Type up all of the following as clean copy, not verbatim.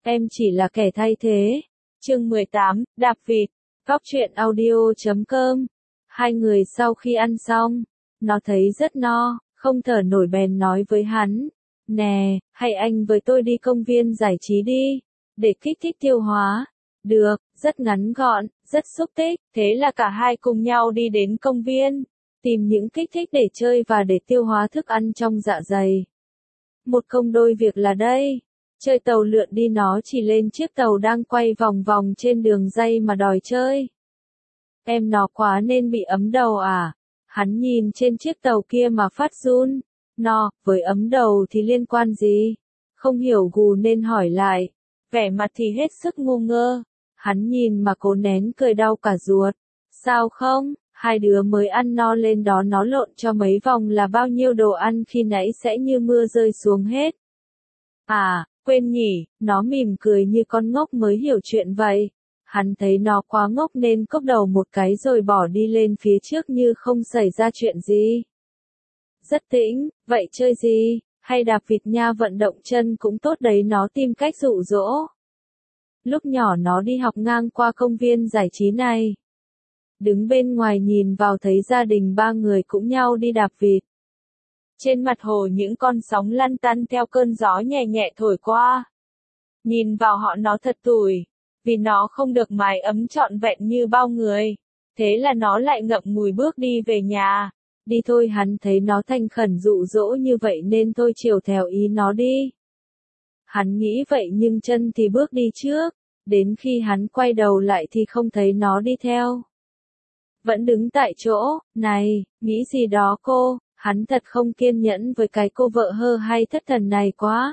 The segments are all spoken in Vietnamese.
Em chỉ là kẻ thay thế. Chương 18, đạp vịt. Góc truyện audio.com. Hai người sau khi ăn xong, nó thấy rất no, không thở nổi bèn nói với hắn. Nè, hay anh với tôi đi công viên giải trí đi, để kích thích tiêu hóa. Được, rất ngắn gọn, rất xúc tích, thế là cả hai cùng nhau đi đến công viên, tìm những kích thích để chơi và để tiêu hóa thức ăn trong dạ dày. Một công đôi việc là đây. Chơi tàu lượn đi, nó chỉ lên chiếc tàu đang quay vòng vòng trên đường ray mà đòi chơi. Em nó quá nên bị ấm đầu à? Hắn nhìn trên chiếc tàu kia mà phát run. Nó, với ấm đầu thì liên quan gì? Không hiểu gù nên hỏi lại. Vẻ mặt thì hết sức ngu ngơ. Hắn nhìn mà cố nén cười đau cả ruột. Sao không? Hai đứa mới ăn no lên đó, nó lộn cho mấy vòng là bao nhiêu đồ ăn khi nãy sẽ như mưa rơi xuống hết. À, quên nhỉ, nó mỉm cười như con ngốc mới hiểu chuyện vậy. Hắn thấy nó quá ngốc nên cốc đầu một cái rồi bỏ đi lên phía trước như không xảy ra chuyện gì. Rất tĩnh, vậy chơi gì, hay đạp vịt nha, vận động chân cũng tốt đấy, nó tìm cách dụ dỗ. Lúc nhỏ nó đi học ngang qua công viên giải trí này. Đứng bên ngoài nhìn vào thấy gia đình ba người cũng nhau đi đạp vịt. Trên mặt hồ những con sóng lăn tăn theo cơn gió nhẹ nhẹ thổi qua. Nhìn vào họ nó thật tủi, vì nó không được mái ấm trọn vẹn như bao người. Thế là nó lại ngậm ngùi bước đi về nhà. Đi thôi, hắn thấy nó thành khẩn dụ dỗ như vậy nên thôi chiều theo ý nó đi. Hắn nghĩ vậy nhưng chân thì bước đi trước. Đến khi hắn quay đầu lại thì không thấy nó đi theo. Vẫn đứng tại chỗ. Này, nghĩ gì đó cô? Hắn thật không kiên nhẫn với cái cô vợ hơ hay thất thần này quá.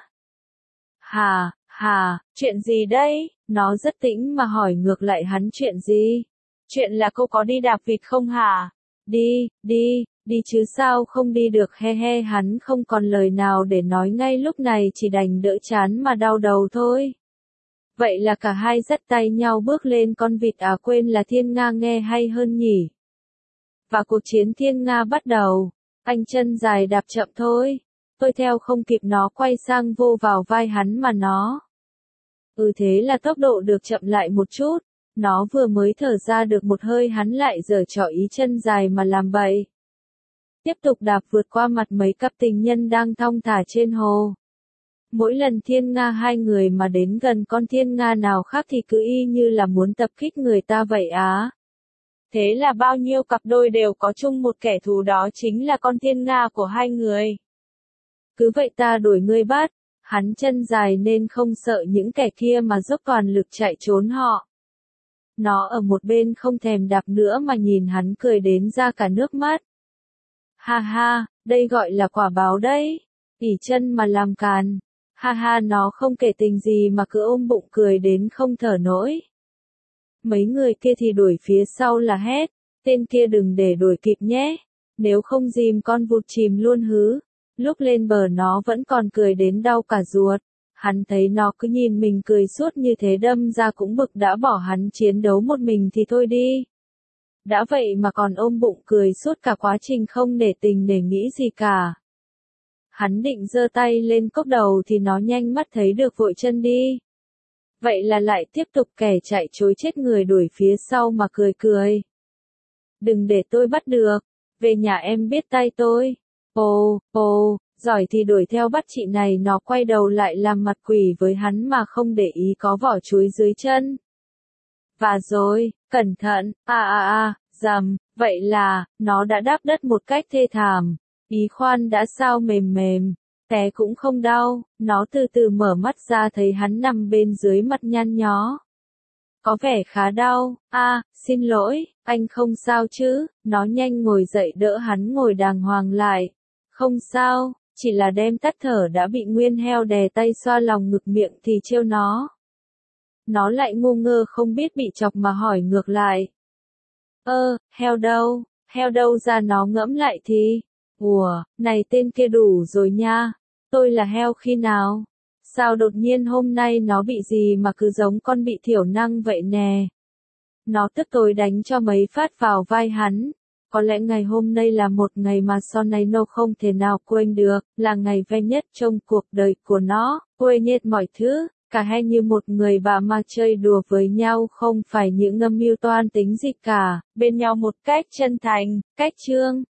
Hà, chuyện gì đây? Nó rất tĩnh mà hỏi ngược lại hắn chuyện gì? Chuyện là cô có đi đạp vịt không hả? Đi chứ sao không đi được, he he. Hắn không còn lời nào để nói ngay lúc này, chỉ đành đỡ chán mà đau đầu thôi. Vậy là cả hai dắt tay nhau bước lên con vịt, à quên là thiên nga, nghe hay hơn nhỉ? Và cuộc chiến thiên nga bắt đầu. Anh chân dài đạp chậm thôi. Tôi theo không kịp, nó quay sang vô vào vai hắn mà nó. Thế là tốc độ được chậm lại một chút. Nó vừa mới thở ra được một hơi hắn lại giở trò ý chân dài mà làm bậy. Tiếp tục đạp vượt qua mặt mấy cặp tình nhân đang thong thả trên hồ. Mỗi lần thiên nga hai người mà đến gần con thiên nga nào khác thì cứ y như là muốn tập kích người ta vậy á. Thế là bao nhiêu cặp đôi đều có chung một kẻ thù, đó chính là con thiên nga của hai người. Cứ vậy ta đuổi ngươi bắt. Hắn chân dài nên không sợ những kẻ kia mà dốc toàn lực chạy trốn họ. Nó ở một bên không thèm đạp nữa mà nhìn hắn cười đến ra cả nước mắt. Ha ha, đây gọi là quả báo đấy. Ỉ chân mà làm càn. Ha ha, nó không kể tình gì mà cứ ôm bụng cười đến không thở nổi. Mấy người kia thì đuổi phía sau là hét. Tên kia đừng để đuổi kịp nhé. Nếu không dìm con vụt chìm luôn hứ. Lúc lên bờ nó vẫn còn cười đến đau cả ruột. Hắn thấy nó cứ nhìn mình cười suốt như thế đâm ra cũng bực, đã bỏ hắn chiến đấu một mình thì thôi đi. Đã vậy mà còn ôm bụng cười suốt cả quá trình không để tình để nghĩ gì cả. Hắn định giơ tay lên cốc đầu thì nó nhanh mắt thấy được vội chân đi. Vậy là lại tiếp tục kẻ chạy trối chết người đuổi phía sau mà cười cười. Đừng để tôi bắt được. Về nhà em biết tay tôi. Giỏi thì đuổi theo bắt chị này. Nó quay đầu lại làm mặt quỷ với hắn mà không để ý có vỏ chuối dưới chân. Và rồi, cẩn thận, dầm, vậy là, nó đã đáp đất một cách thê thảm. Ý khoan đã sao mềm, té cũng không đau. Nó từ từ mở mắt ra thấy hắn nằm bên dưới mặt nhăn nhó. Có vẻ khá đau. Xin lỗi, anh không sao chứ? Nó nhanh ngồi dậy đỡ hắn ngồi đàng hoàng lại. Không sao, chỉ là đem tắt thở đã bị nguyên heo đè tay xoa lòng ngực miệng thì trêu nó. Nó lại ngu ngơ không biết bị chọc mà hỏi ngược lại. Heo đâu ra? Nó ngẫm lại thì. Này tên kia đủ rồi nha. Tôi là heo khi nào? Sao đột nhiên hôm nay nó bị gì mà cứ giống con bị thiểu năng vậy nè? Nó tức tối đánh cho mấy phát vào vai hắn. Có lẽ ngày hôm nay là một ngày mà sau này nó không thể nào quên được, là ngày vui nhất trong cuộc đời của nó, quên hết mọi thứ, cả hai như một người bà mà chơi đùa với nhau, không phải những âm mưu toan tính gì cả, bên nhau một cách chân thành, cách trương.